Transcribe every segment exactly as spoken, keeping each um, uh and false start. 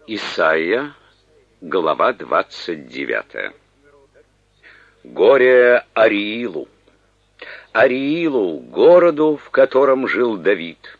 Исайя, глава двадцать девятая. Горе Ариилу, Ариилу, городу, в котором жил Давид.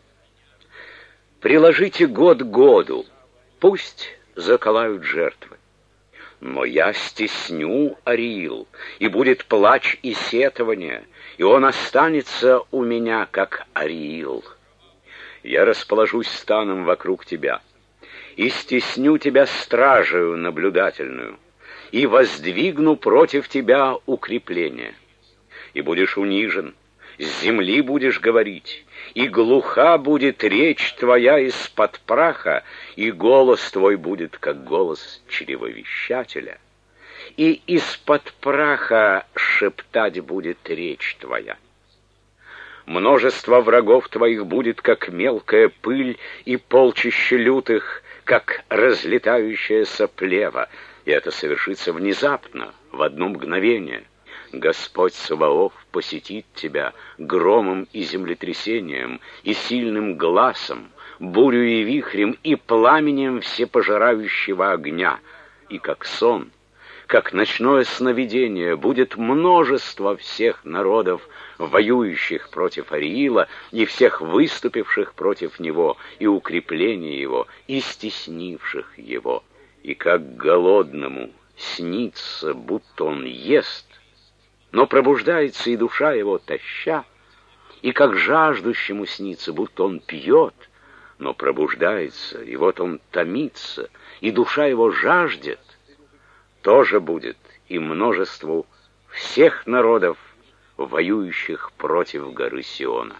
Приложите год году, пусть заколают жертвы. Но я стесню Ариил, и будет плач и сетование, и он останется у меня, как Ариил. Я расположусь станом вокруг тебя, и стесню тебя стражею наблюдательную, и воздвигну против тебя укрепление. И будешь унижен, с земли будешь говорить, и глуха будет речь твоя из-под праха, и голос твой будет, как голос чревовещателя, и из-под праха шептать будет речь твоя. Множество врагов твоих будет, как мелкая пыль, и полчища лютых, как разлетающаяся плева, и это совершится внезапно, в одно мгновение. Господь Саваоф посетит тебя громом и землетрясением, и сильным гласом, бурю и вихрем, и пламенем всепожирающего огня, и как сон, как ночное сновидение будет множество всех народов, воюющих против Ариила, и всех выступивших против него, и укрепления его, и стеснивших его. И как голодному снится, будто он ест, но пробуждается и душа его тоща, и как жаждущему снится, будто он пьет, но пробуждается, и вот он томится, и душа его жаждет, тоже будет и множеству всех народов, воюющих против горы Сиона.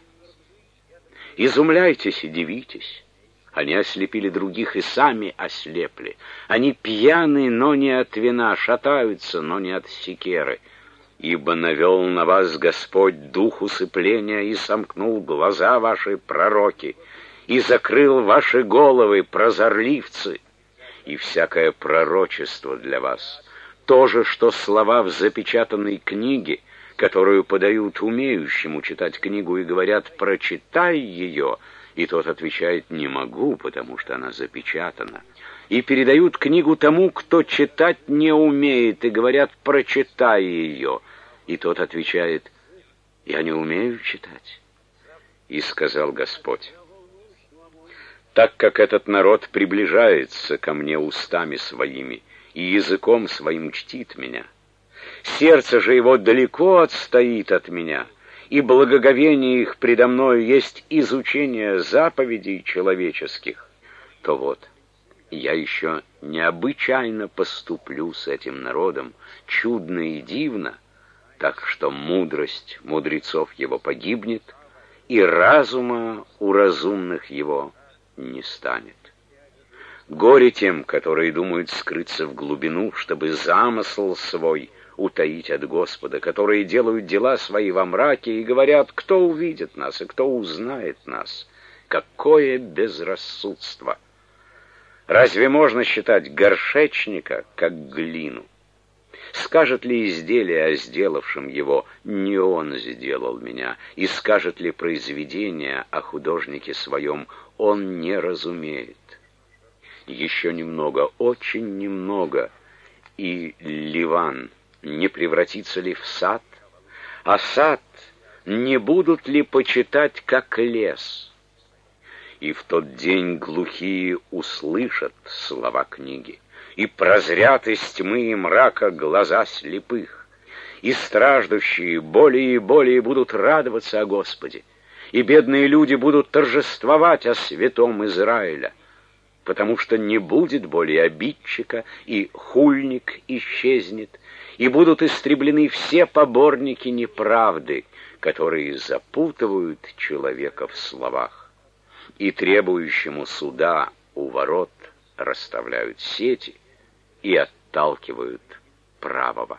Изумляйтесь и дивитесь. Они ослепили других и сами ослепли. Они пьяны, но не от вина, шатаются, но не от секеры. Ибо навел на вас Господь дух усыпления и сомкнул глаза ваши, пророки, и закрыл ваши головы, прозорливцы, и всякое пророчество для вас. То же, что слова в запечатанной книге, которую подают умеющему читать книгу и говорят: «Прочитай ее», и тот отвечает: «Не могу, потому что она запечатана». И передают книгу тому, кто читать не умеет, и говорят: «Прочитай ее», и тот отвечает: «Я не умею читать». И сказал Господь: так как этот народ приближается ко мне устами своими и языком своим чтит меня, сердце же его далеко отстоит от меня, и благоговение их предо мною есть изучение заповедей человеческих, то вот я еще необычайно поступлю с этим народом, чудно и дивно, так что мудрость мудрецов его погибнет, и разума у разумных его не станет. Горе тем, которые думают скрыться в глубину, чтобы замысл свой утаить от Господа, которые делают дела свои во мраке и говорят: кто увидит нас и кто узнает нас? Какое безрассудство! Разве можно считать горшечника как глину? Скажет ли изделие о сделавшем его: не он сделал меня? И скажет ли произведение о художнике своем: он не разумеет? Еще немного, очень немного, и Ливан не превратится ли в сад? А сад не будут ли почитать, как лес? И в тот день глухие услышат слова книги, и прозрят из тьмы и мрака глаза слепых, и страждущие более и более будут радоваться о Господе, и бедные люди будут торжествовать о святом Израиля, потому что не будет более обидчика, и хульник исчезнет, и будут истреблены все поборники неправды, которые запутывают человека в словах, и требующему суда у ворот расставляют сети и отталкивают правого.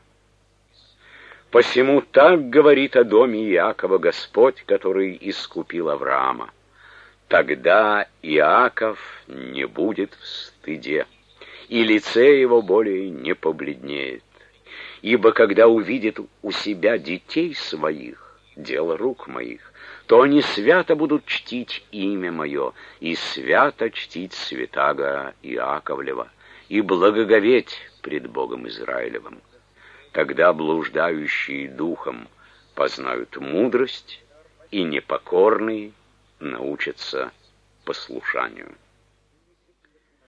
Посему так говорит о доме Иакова Господь, который искупил Авраама: тогда Иаков не будет в стыде, и лице его более не побледнеет. Ибо когда увидит у себя детей своих, дело рук моих, то они свято будут чтить имя мое, и свято чтить святаго Иаковлева, и благоговеть пред Богом Израилевым. Тогда блуждающие духом познают мудрость, и непокорные научатся послушанию.